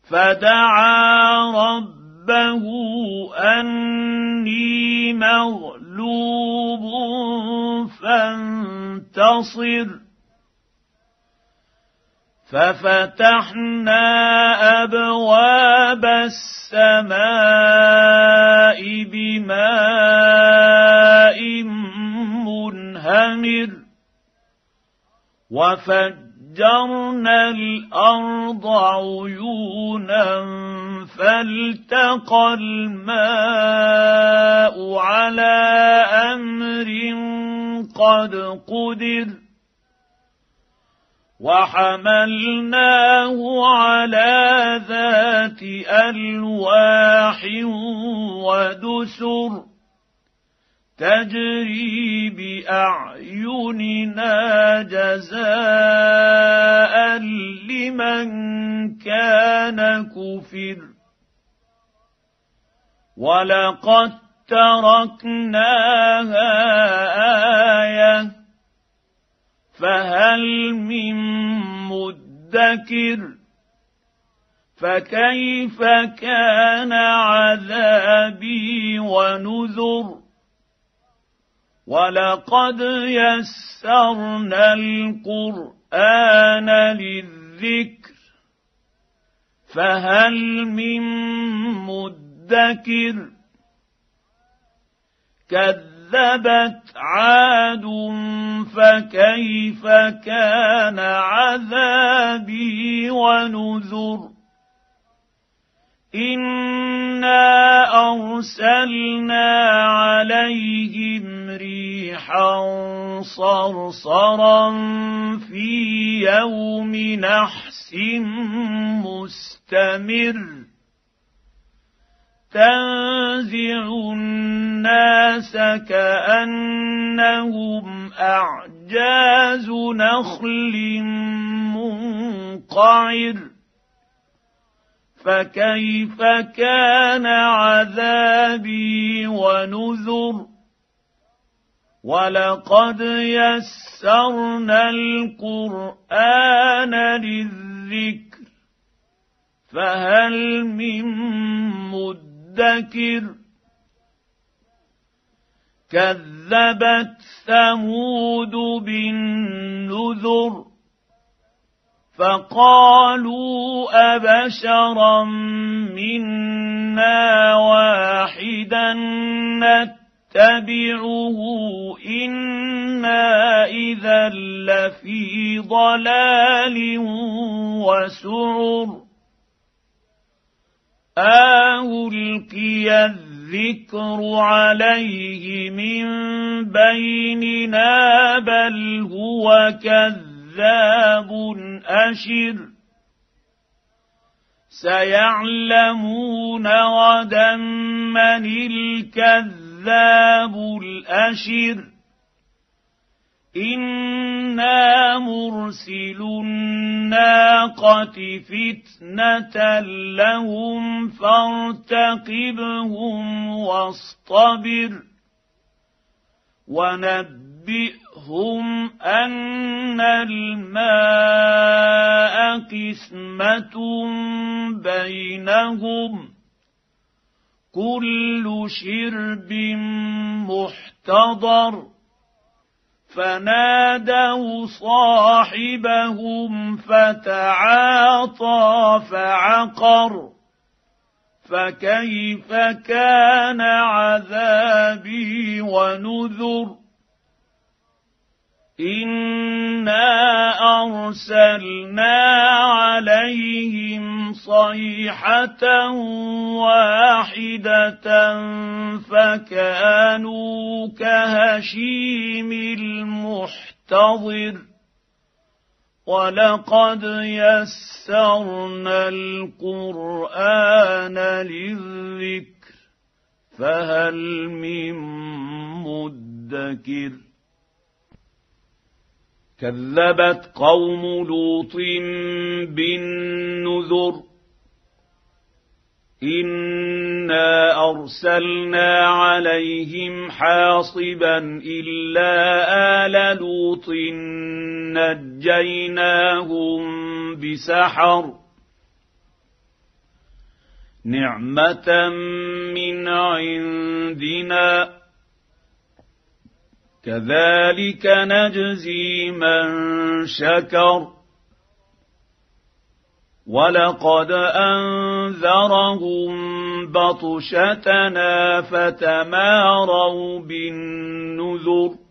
فدعا ربه أني مغلوب فانتصر ففتحنا أبواب السماء بماء منهمر وفجرنا الأرض عيونا فالتقى الماء على أمر قد قدر وحملناه على ذات ألواح ودسر تجري بأعيننا جزاء لمن كان كفر ولقد تركناها آية فهل من مدكر فكيف كان عذابي ونذر ولقد يسرنا القرآن للذكر فهل من مدكر كذبت عاد فكيف كان عذابي ونذر إنا أرسلنا عليهم ريحا صرصرا في يوم نحس مستمر تنزع الناس كأنهم أعجاز نخل منقعر فكيف كان عذابي ونذر ولقد يسرنا القرآن للذكر فهل من مدكر كذبت ثمود بالنذر فقالوا أبشرا منا واحدا نتبعه إنا إذا لفي ضلال وسعر ألقي الذكر عليه من بيننا بل هو كذاب أشر سيعلمون غدا من الكذاب الأشر إنا مرسل الناقة فتنة لهم فارتقبهم واصطبر ونبئهم أن الماء قسمة بينهم كل شرب محتضر فنادوا صاحبهم فتعاطى فعقر فكيف كان عذابي ونذر إنا أرسلنا عليهم صيحة واحدة فكانوا كهشيم المحتضر ولقد يسرنا القرآن للذكر فهل من مدكر كذبت قوم لوط بالنذر إنا أرسلنا عليهم حاصبا إلا آل لوط نجيناهم بسحر نعمه من عندنا كذلك نجزي من شكر ولقد أنذرهم بطشتنا فتماروا بالنذر